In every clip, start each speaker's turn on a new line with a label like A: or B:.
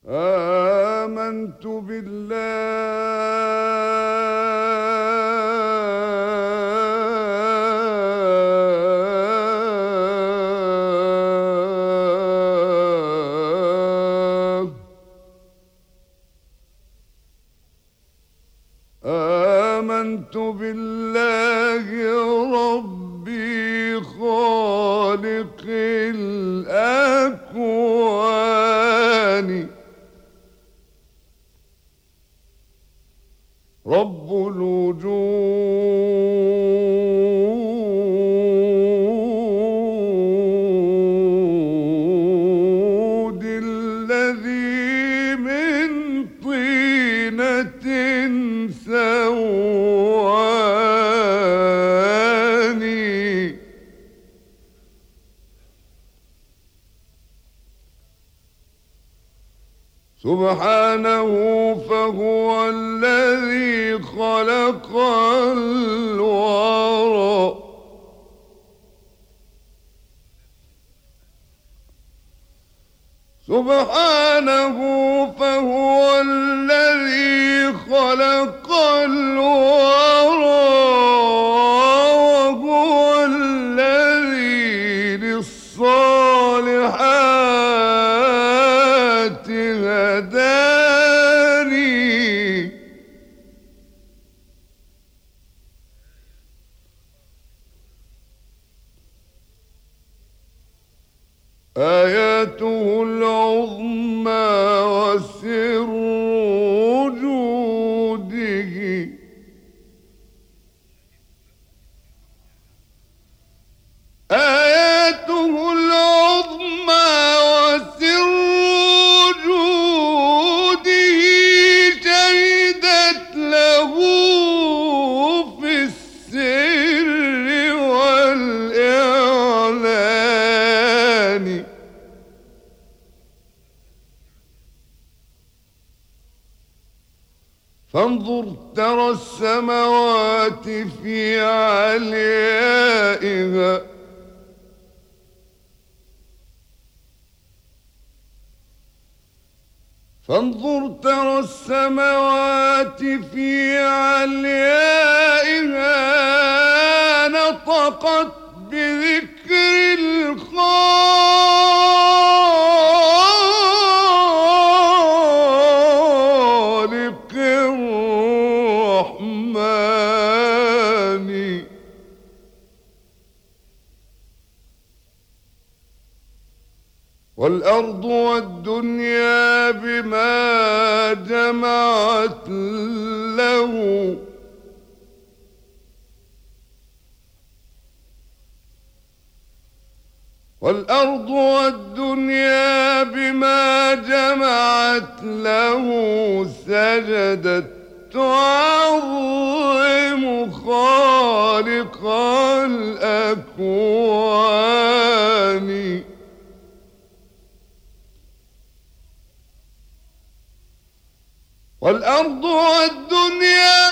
A: آمنت بالله آمنت بالله ربي خالق الأكوان رب الوجود الذي من طينة سواني سبحانه فهو الذي خلق الورى سبحانه فهو الذي خلق الورى وهو الذي للصالحات هداني آياته العظمى وسر وجوده آياته العظمى وسر وجوده شهدت له في السر والإعلان فانظر ترى السماوات في عليائها فانظر ترى السماوات في عليائها نطقت بذكر الخالق الرحمن والأرض والدنيا بما جمعت له والأرض والدنيا بما جمعت له سجدت تعظم خالق الأكوان والأرض والدنيا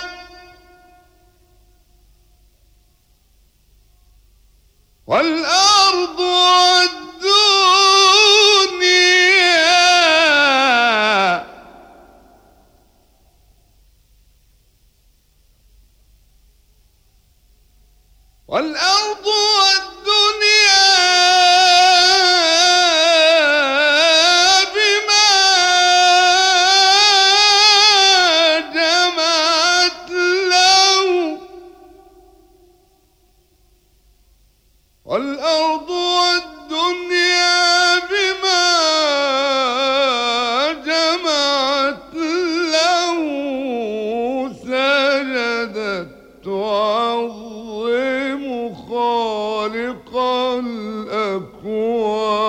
A: والأرض والدنيا والأرض والدنيا بما جمعت له والأرض والدنيا بما جمعت له سجدت تعظم خالق الأكوان